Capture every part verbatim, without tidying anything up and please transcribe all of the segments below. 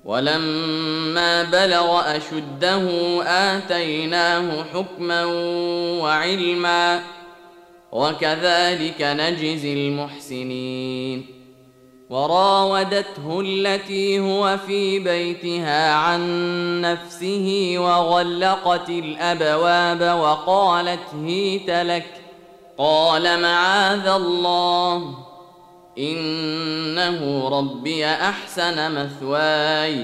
ولما بلغ أشده آتيناه حكما وعلما وكذلك نجزي المحسنين. وراودته التي هو في بيتها عن نفسه وغلقت الأبواب وقالت هيت لك، قال معاذ الله إنه ربي أحسن مثواي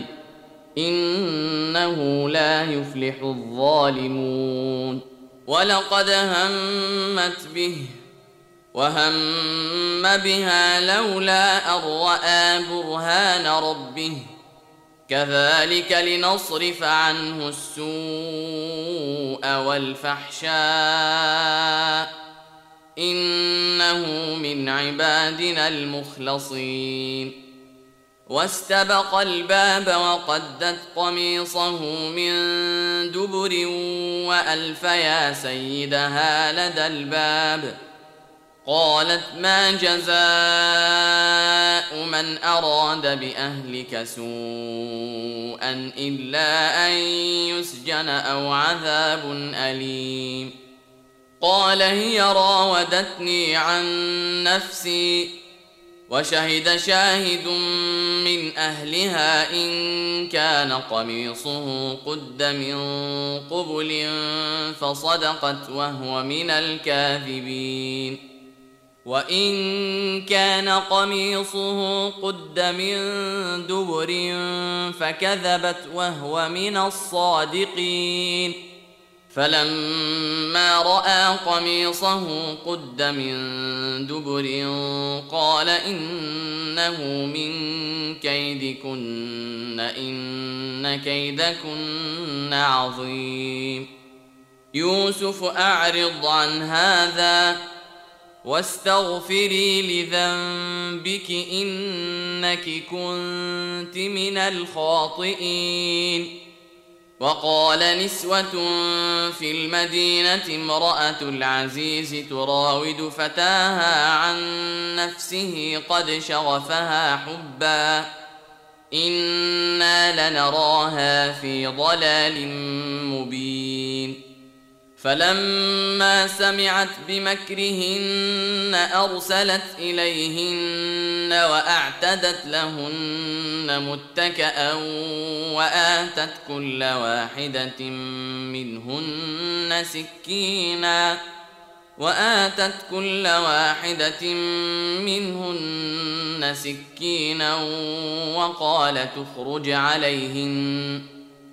إنه لا يفلح الظالمون. ولقد همت به وهم بها لولا أن رأى برهان ربه كذلك لنصرف عنه السوء والفحشاء إنه من عبادنا المخلصين. واستبق الباب وقدت قميصه من دبر وألف يا سيدها لدى الباب. قالت ما جزاء من أراد بأهلك سوءا إلا أن يسجن أو عذاب أليم. قال هي راودتني عن نفسي وشهد شاهد من أهلها إن كان قميصه قد من قبل فصدقت وهو من الكاذبين. وإن كان قميصه قد من دبر فكذبت وهو من الصادقين. فلما رأى قميصه قد من دبر قال إنه من كيدكن إن كيدكن عظيم. يوسف أعرض عن هذا واستغفري لذنبك إنك كنت من الخاطئين. وقال نسوة في المدينة امرأة العزيز تراود فتاها عن نفسه قد شغفها حبا إنا لنراها في ضلال مبين. فلما سمعت بمكرهن أرسلت إليهن وأعتدت لهن متكئا وآتت كل واحدة منهن سكينا وآتت كل واحدة منهن سكينا وقالت اخرج عليهن.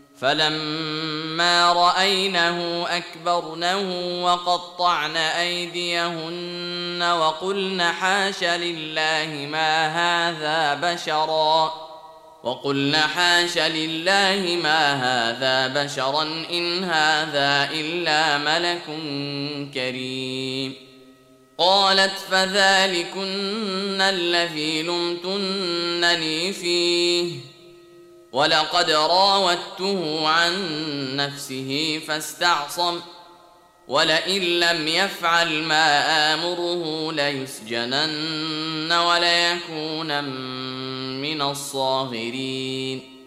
فلما رأينه أكبرنه وقطعن أيديهن وقلن حاش لله ما هذا بشرا وقلن حاش لله ما هذا بشرا إن هذا إلا ملك كريم. قالت فذلكن الذي لمتنني فيه ولقد راودته عن نفسه فاستعصم ولئن لم يفعل ما آمره ليسجنن وليكونن من الصاغرين.